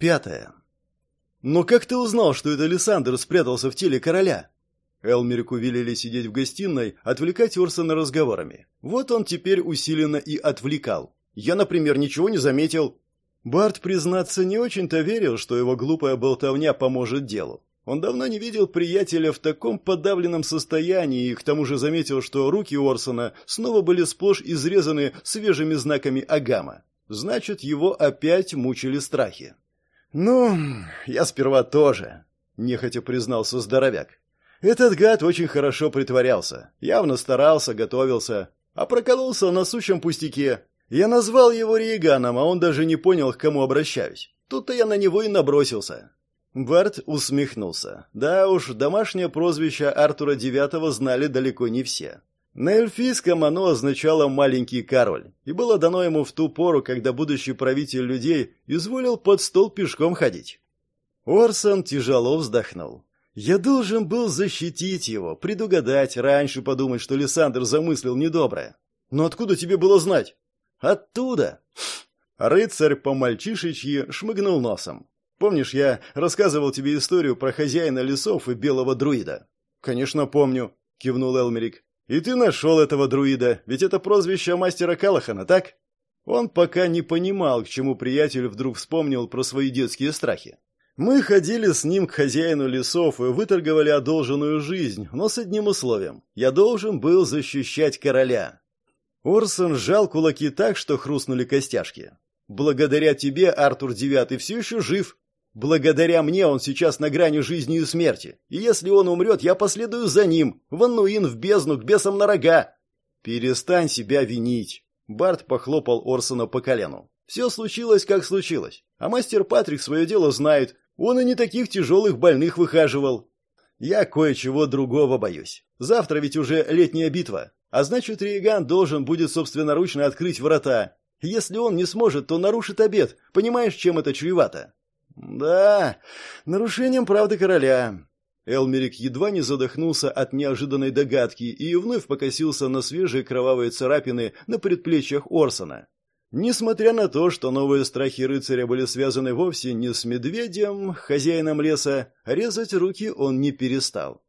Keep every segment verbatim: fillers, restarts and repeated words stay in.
Пятое. «Но как ты узнал, что это Лиссандр спрятался в теле короля?» Элмерику велели сидеть в гостиной, отвлекать Орсона разговорами. Вот он теперь усиленно и отвлекал. «Я, например, ничего не заметил». Барт, признаться, не очень-то верил, что его глупая болтовня поможет делу. Он давно не видел приятеля в таком подавленном состоянии и к тому же заметил, что руки Орсона снова были сплошь изрезаны свежими знаками агама. Значит, его опять мучили страхи. «Ну, я сперва тоже», — нехотя признался здоровяк. «Этот гад очень хорошо притворялся, явно старался, готовился, а прокололся на сущем пустяке. Я назвал его Риеганом, а он даже не понял, к кому обращаюсь. Тут-то я на него и набросился». Барт усмехнулся. Да уж, домашнее прозвище Артура девятого знали далеко не все. На эльфийском оно означало «маленький король», и было дано ему в ту пору, когда будущий правитель людей изволил под стол пешком ходить. Орсон тяжело вздохнул. «Я должен был защитить его, предугадать, раньше подумать, что Лиссандр замыслил недоброе. Но откуда тебе было знать?» «Оттуда!» Рыцарь по-мальчишечьи шмыгнул носом. «Помнишь, я рассказывал тебе историю про хозяина лесов и белого друида?» «Конечно, помню», — кивнул Элмерик. «И ты нашел этого друида, ведь это прозвище мастера Калахана, так?» Он пока не понимал, к чему приятель вдруг вспомнил про свои детские страхи. «Мы ходили с ним к хозяину лесов и выторговали одолженную жизнь, но с одним условием. Я должен был защищать короля». Орсон сжал кулаки так, что хрустнули костяшки. «Благодаря тебе Артур девятый все еще жив. Благодаря мне он сейчас на грани жизни и смерти. И если он умрет, я последую за ним. В Аннуин, в бездну, к бесам на рога». «Перестань себя винить». Барт похлопал Орсона по колену. «Все случилось, как случилось. А мастер Патрик свое дело знает. Он и не таких тяжелых больных выхаживал. Я кое-чего другого боюсь. Завтра ведь уже летняя битва. А значит, Риеган должен будет собственноручно открыть врата. Если он не сможет, то нарушит обет. Понимаешь, чем это чревато?» «Да, нарушением правды короля». Элмерик едва не задохнулся от неожиданной догадки и вновь покосился на свежие кровавые царапины на предплечьях Орсона. Несмотря на то, что новые страхи рыцаря были связаны вовсе не с медведем, хозяином леса, резать руки он не перестал.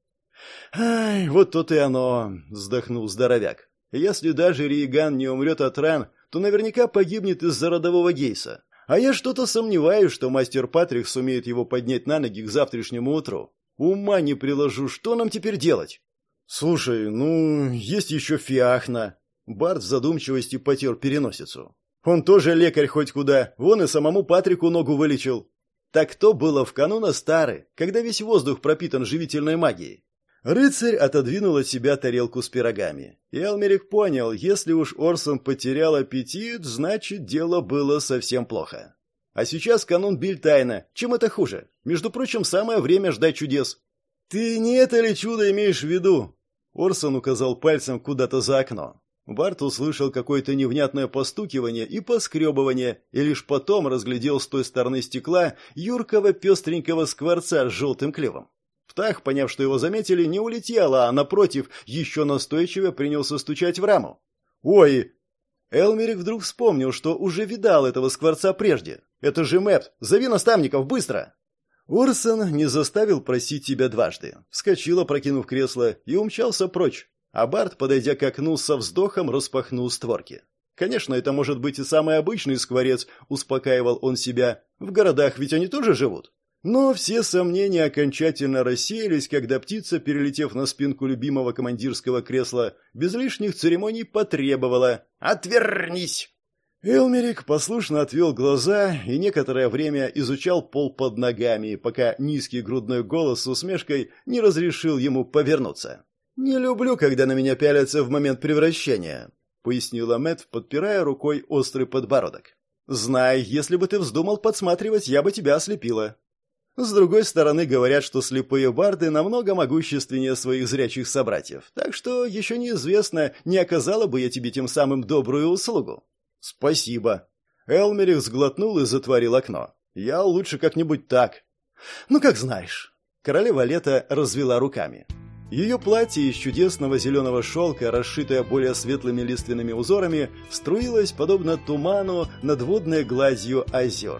«Ай, вот тут и оно», — вздохнул здоровяк. «Если даже Риеган не умрет от ран, то наверняка погибнет из-за родового гейса. А я что-то сомневаюсь, что мастер Патрик сумеет его поднять на ноги к завтрашнему утру. Ума не приложу, что нам теперь делать?» «Слушай, ну, есть еще Фиахна». Барт в задумчивости потер переносицу. «Он тоже лекарь хоть куда, вон и самому Патрику ногу вылечил». Так то было в кануна Стары, когда весь воздух пропитан живительной магией. Рыцарь отодвинул от себя тарелку с пирогами. И Элмерик понял, если уж Орсон потерял аппетит, значит, дело было совсем плохо. А сейчас канун Бильтайна. Чем это хуже? Между прочим, самое время ждать чудес. «Ты не это ли чудо имеешь в виду?» Орсон указал пальцем куда-то за окно. Барт услышал какое-то невнятное постукивание и поскребывание, и лишь потом разглядел с той стороны стекла юркого пестренького скворца с желтым клювом. Птах, поняв, что его заметили, не улетел, а, напротив, еще настойчиво принялся стучать в раму. «Ой!» Элмерик вдруг вспомнил, что уже видал этого скворца прежде. «Это же Мэпт! Зови наставников, быстро!» Орсон не заставил просить тебя дважды. Вскочил, опрокинув кресло, и умчался прочь. А Барт, подойдя к окну, со вздохом распахнул створки. «Конечно, это может быть и самый обычный скворец», — успокаивал он себя. «В городах ведь они тоже живут». Но все сомнения окончательно рассеялись, когда птица, перелетев на спинку любимого командирского кресла, без лишних церемоний потребовала: «Отвернись!». Элмерик послушно отвел глаза и некоторое время изучал пол под ногами, пока низкий грудной голос с усмешкой не разрешил ему повернуться. «Не люблю, когда на меня пялятся в момент превращения», — пояснила Мэтт, подпирая рукой острый подбородок. «Знай, если бы ты вздумал подсматривать, я бы тебя ослепила». С другой стороны, говорят, что слепые барды намного могущественнее своих зрячих собратьев, так что еще неизвестно, не оказала бы я тебе тем самым добрую услугу. «Спасибо». Элмерик сглотнул и затворил окно. «Я лучше как-нибудь так». «Ну, как знаешь». Королева лета развела руками. Ее платье из чудесного зеленого шелка, расшитое более светлыми лиственными узорами, струилось, подобно туману, над водной гладью озер.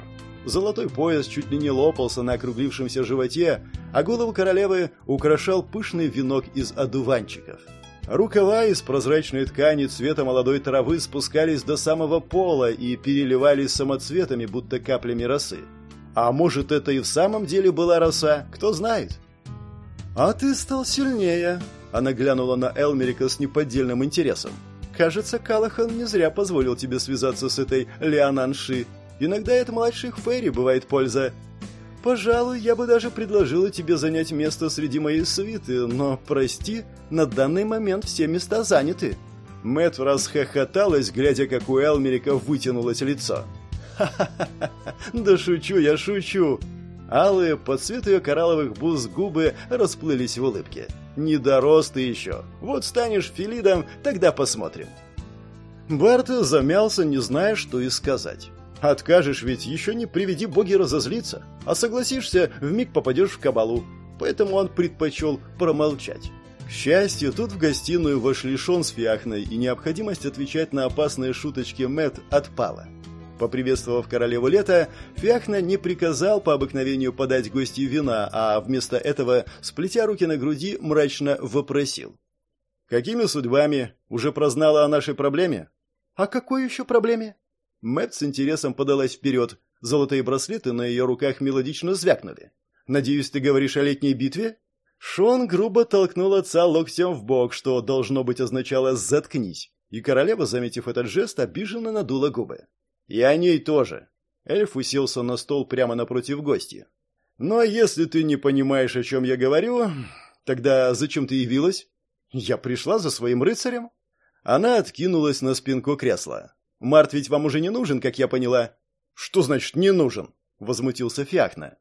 Золотой пояс чуть ли не лопался на округлившемся животе, а голову королевы украшал пышный венок из одуванчиков. Рукава из прозрачной ткани цвета молодой травы спускались до самого пола и переливались самоцветами, будто каплями росы. А может, это и в самом деле была роса, кто знает? «А ты стал сильнее», — она глянула на Элмерика с неподдельным интересом. «Кажется, Калахан не зря позволил тебе связаться с этой Леонанши. Иногда от младших фейри бывает польза. Пожалуй, я бы даже предложила тебе занять место среди моей свиты, но, прости, на данный момент все места заняты». Мэтт расхохоталась, глядя, как у Элмерика вытянулось лицо. «Ха-ха-ха! Да шучу я, шучу!» Алые, под цвет ее коралловых бус губы расплылись в улыбке. «Не дорос ты еще. Вот станешь Филидом, тогда посмотрим». Барт замялся, не зная, что и сказать. Откажешь, ведь еще не приведи боги разозлиться, а согласишься, вмиг попадешь в кабалу. Поэтому он предпочел промолчать. К счастью, тут в гостиную вошли Шон с Фиахной, и необходимость отвечать на опасные шуточки Мэтт отпала. Поприветствовав королеву лета, Фиахна не приказал по обыкновению подать гости вина, а вместо этого, сплетя руки на груди, мрачно вопросил. «Какими судьбами? Уже прознала о нашей проблеме?» «О какой еще проблеме?» Мэтт с интересом подалась вперед. Золотые браслеты на ее руках мелодично звякнули. «Надеюсь, ты говоришь о летней битве?» Шон грубо толкнул отца локтем в бок, что, должно быть, означало «заткнись». И королева, заметив этот жест, обиженно надула губы. «И о ней тоже». Эльф уселся на стол прямо напротив гостя. «Ну, а если ты не понимаешь, о чем я говорю, тогда зачем ты явилась?» «Я пришла за своим рыцарем». Она откинулась на спинку кресла. «Март ведь вам уже не нужен, как я поняла». «Что значит «не нужен»?» — возмутился Фиахна.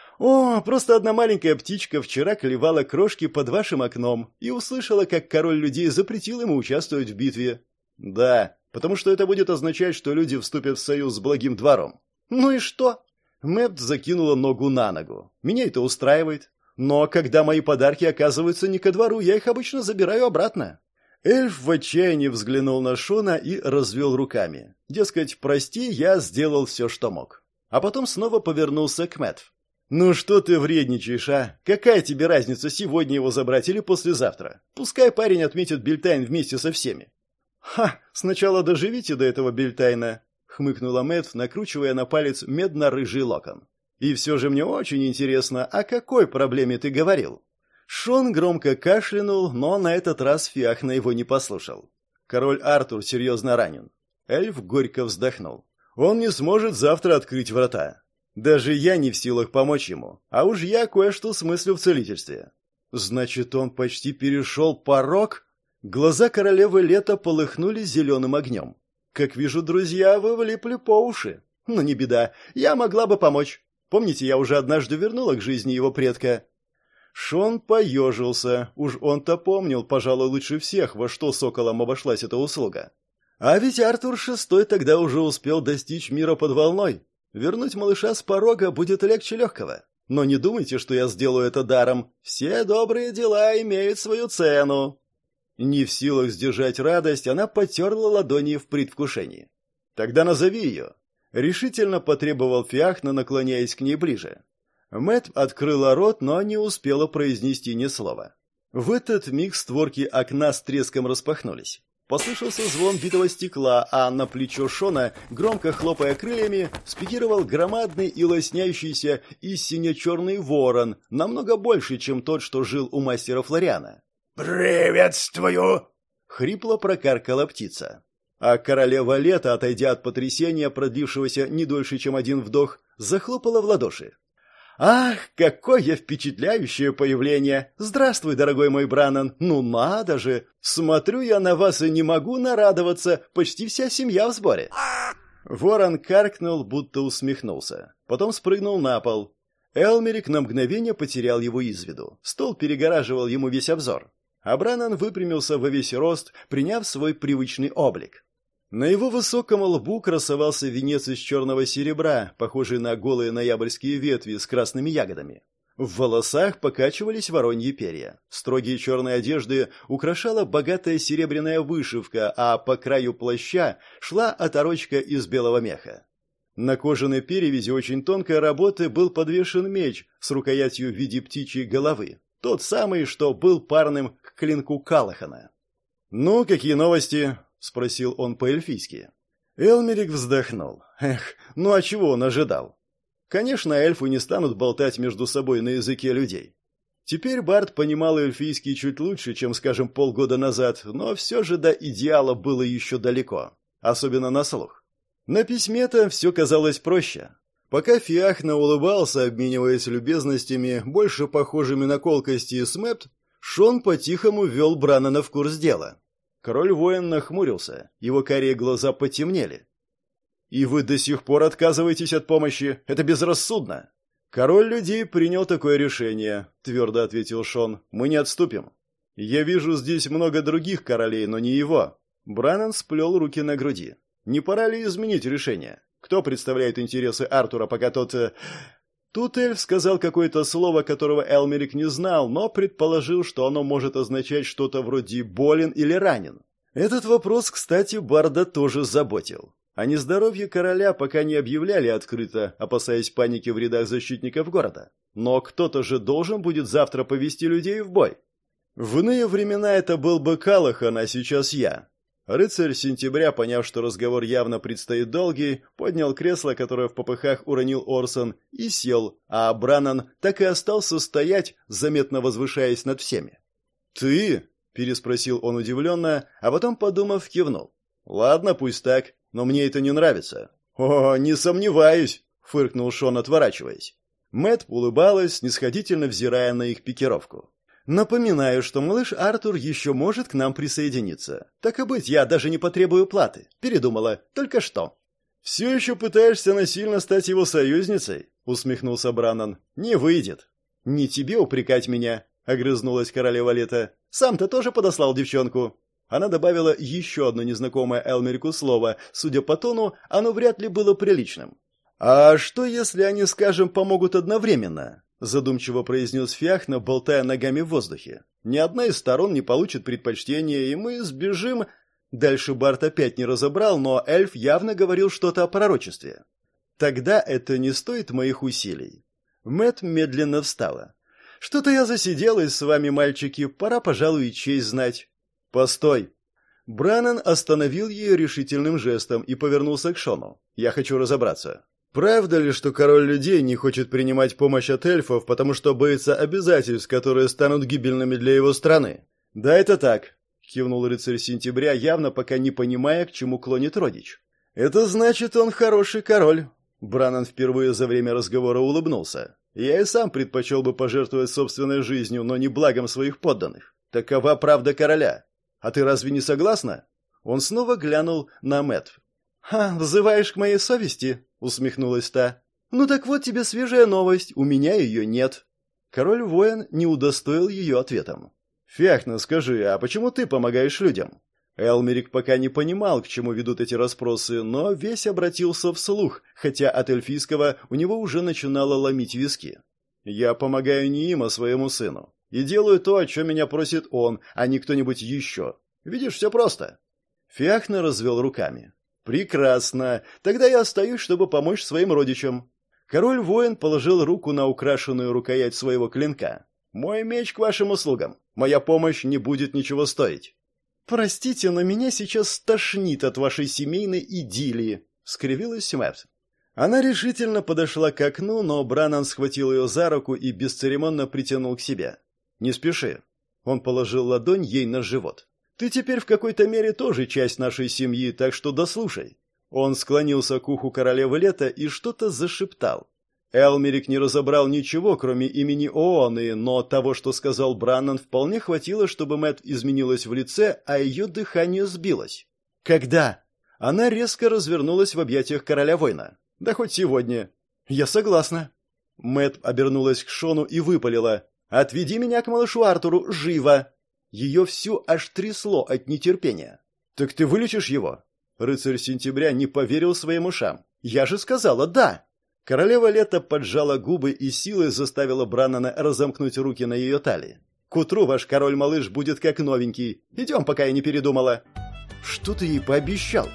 «О, просто одна маленькая птичка вчера клевала крошки под вашим окном и услышала, как король людей запретил ему участвовать в битве». «Да, потому что это будет означать, что люди вступят в союз с благим двором». «Ну и что?» Мэпт закинула ногу на ногу. «Меня это устраивает. Но когда мои подарки оказываются не ко двору, я их обычно забираю обратно». Эльф в отчаянии взглянул на Шона и развел руками. Дескать, прости, я сделал все, что мог. А потом снова повернулся к Мэтт. «Ну что ты вредничаешь, а? Какая тебе разница, сегодня его забрать или послезавтра? Пускай парень отметит Бельтайн вместе со всеми». «Ха, сначала доживите до этого Бельтайна», — хмыкнула Мэтт, накручивая на палец медно-рыжий локон. «И все же мне очень интересно, о какой проблеме ты говорил?» Шон громко кашлянул, но на этот раз Фиахна его не послушал. «Король Артур серьезно ранен». Эльф горько вздохнул. «Он не сможет завтра открыть врата. Даже я не в силах помочь ему, а уж я кое-что смыслю в целительстве». «Значит, он почти перешел порог?» Глаза королевы лета полыхнули зеленым огнем. «Как вижу, друзья, вы влипли по уши. Но не беда, я могла бы помочь. Помните, я уже однажды вернула к жизни его предка?» Шон поежился. Уж он-то помнил, пожалуй, лучше всех, во что соколам обошлась эта услуга. А ведь Артур шестой тогда уже успел достичь мира под волной. Вернуть малыша с порога будет легче легкого. Но не думайте, что я сделаю это даром. Все добрые дела имеют свою цену. Не в силах сдержать радость, она потерла ладони в предвкушении. «Тогда назови ее», — решительно потребовал Фиахна, наклоняясь к ней ближе. Мэтт открыла рот, но не успела произнести ни слова. В этот миг створки окна с треском распахнулись. Послышался звон битого стекла, а на плечо Шона, громко хлопая крыльями, спикировал громадный и лосняющийся и сине-черный ворон, намного больше, чем тот, что жил у мастера Флориана. «Приветствую!» — хрипло прокаркала птица. А королева лета, отойдя от потрясения, продлившегося не дольше, чем один вдох, захлопала в ладоши. «Ах, какое впечатляющее появление! Здравствуй, дорогой мой Браннан! Ну надо же! Смотрю я на вас и не могу нарадоваться, почти вся семья в сборе!» Ворон каркнул, будто усмехнулся. Потом спрыгнул на пол. Элмерик на мгновение потерял его из виду. Стол перегораживал ему весь обзор. А Браннан выпрямился во весь рост, приняв свой привычный облик. На его высоком лбу красовался венец из черного серебра, похожий на голые ноябрьские ветви с красными ягодами. В волосах покачивались вороньи перья. Строгие черные одежды украшала богатая серебряная вышивка, а по краю плаща шла оторочка из белого меха. На кожаной перевязи очень тонкой работы был подвешен меч с рукоятью в виде птичьей головы. Тот самый, что был парным к клинку Калахана. «Ну, какие новости?» — спросил он по-эльфийски. Элмерик вздохнул. Эх, ну а чего он ожидал? Конечно, эльфы не станут болтать между собой на языке людей. Теперь Барт понимал эльфийский чуть лучше, чем, скажем, полгода назад, но все же до идеала было еще далеко, особенно на слух. На письме-то все казалось проще. Пока Фиахна улыбался, обмениваясь любезностями, больше похожими на колкости с Мэпт, Шон по-тихому ввел Браннана в курс дела. Король-воин нахмурился, его карие глаза потемнели. «И вы до сих пор отказываетесь от помощи? Это безрассудно!» «Король людей принял такое решение», — твердо ответил Шон. «Мы не отступим. Я вижу здесь много других королей, но не его». Браннан сплел руки на груди. «Не пора ли изменить решение? Кто представляет интересы Артура, пока тот...» Тут эльф сказал какое-то слово, которого Элмерик не знал, но предположил, что оно может означать что-то вроде «болен» или «ранен». Этот вопрос, кстати, Барда тоже заботил. О нездоровье короля пока не объявляли открыто, опасаясь паники в рядах защитников города. Но кто-то же должен будет завтра повести людей в бой. В иные времена это был бы Калахан, а сейчас я. Рыцарь Сентября, поняв, что разговор явно предстоит долгий, поднял кресло, которое в попыхах уронил Орсон, и сел, а Браннан так и остался стоять, заметно возвышаясь над всеми. «Ты?» – переспросил он удивленно, а потом, подумав, кивнул. «Ладно, пусть так, но мне это не нравится». «О, не сомневаюсь», — фыркнул Шон, отворачиваясь. Мэтт улыбалась, снисходительно взирая на их пикировку. «Напоминаю, что малыш Артур еще может к нам присоединиться. Так и быть, я даже не потребую платы. Передумала. Только что». «Все еще пытаешься насильно стать его союзницей?» — усмехнулся Браннан. «Не выйдет». «Не тебе упрекать меня», — огрызнулась королева лета. «Сам-то тоже подослал девчонку». Она добавила еще одно незнакомое Элмерику слово. Судя по тону, оно вряд ли было приличным. «А что, если они, скажем, помогут одновременно?» Задумчиво произнес Фиахна, болтая ногами в воздухе. «Ни одна из сторон не получит предпочтения, и мы сбежим...» Дальше Барт опять не разобрал, но эльф явно говорил что-то о пророчестве. «Тогда это не стоит моих усилий». Мэтт медленно встала. «Что-то я засиделась с вами, мальчики, пора, пожалуй, и честь знать». «Постой!» Браннан остановил ее решительным жестом и повернулся к Шону. «Я хочу разобраться. Правда ли, что король людей не хочет принимать помощь от эльфов, потому что боится обязательств, которые станут гибельными для его страны?» «Да, это так», — кивнул рыцарь Сентября, явно пока не понимая, к чему клонит родич. «Это значит, он хороший король». Браннан впервые за время разговора улыбнулся. «Я и сам предпочел бы пожертвовать собственной жизнью, но не благом своих подданных. Такова правда короля. А ты разве не согласна?» Он снова глянул на Мэтт. «Ха, взываешь к моей совести?» — усмехнулась та. «Ну так вот тебе свежая новость, у меня ее нет». Король-воин не удостоил ее ответом. «Фиахна, скажи, а почему ты помогаешь людям?» Элмерик пока не понимал, к чему ведут эти расспросы, но весь обратился вслух, хотя от эльфийского у него уже начинало ломить виски. «Я помогаю не им, а своему сыну. И делаю то, о чем меня просит он, а не кто-нибудь еще. Видишь, все просто». Фиахна развел руками. «Прекрасно. Тогда я остаюсь, чтобы помочь своим родичам». Король-воин положил руку на украшенную рукоять своего клинка. «Мой меч к вашим услугам. Моя помощь не будет ничего стоить». «Простите, но меня сейчас стошнит от вашей семейной идиллии», — скривилась Мэтт. Она решительно подошла к окну, но Браннан схватил ее за руку и бесцеремонно притянул к себе. «Не спеши». Он положил ладонь ей на живот. «Ты теперь в какой-то мере тоже часть нашей семьи, так что дослушай». Он склонился к уху королевы лета и что-то зашептал. Элмерик не разобрал ничего, кроме имениОоны, но того, что сказал Браннан, вполне хватило, чтобы Мэтт изменилась в лице, а ее дыхание сбилось. «Когда?» Она резко развернулась в объятиях короля воина. «Да хоть сегодня». «Я согласна». Мэтт обернулась к Шону и выпалила. «Отведи меня к малышу Артуру, живо!» Ее всю аж трясло от нетерпения. «Так ты вылечишь его?» Рыцарь Сентября не поверил своим ушам. «Я же сказала «да!»» Королева лета поджала губы и силой заставила Браннана разомкнуть руки на ее талии. «К утру ваш король-малыш будет как новенький. Идем, пока я не передумала». «Что ты ей пообещал?»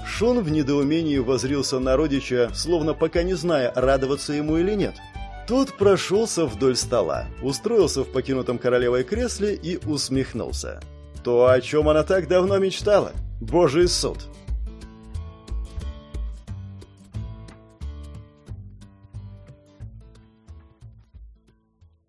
Шон в недоумении воззрился на родича, словно пока не зная, радоваться ему или нет. Тот прошелся вдоль стола, устроился в покинутом королевой кресле и усмехнулся. То, о чем она так давно мечтала. Божий суд.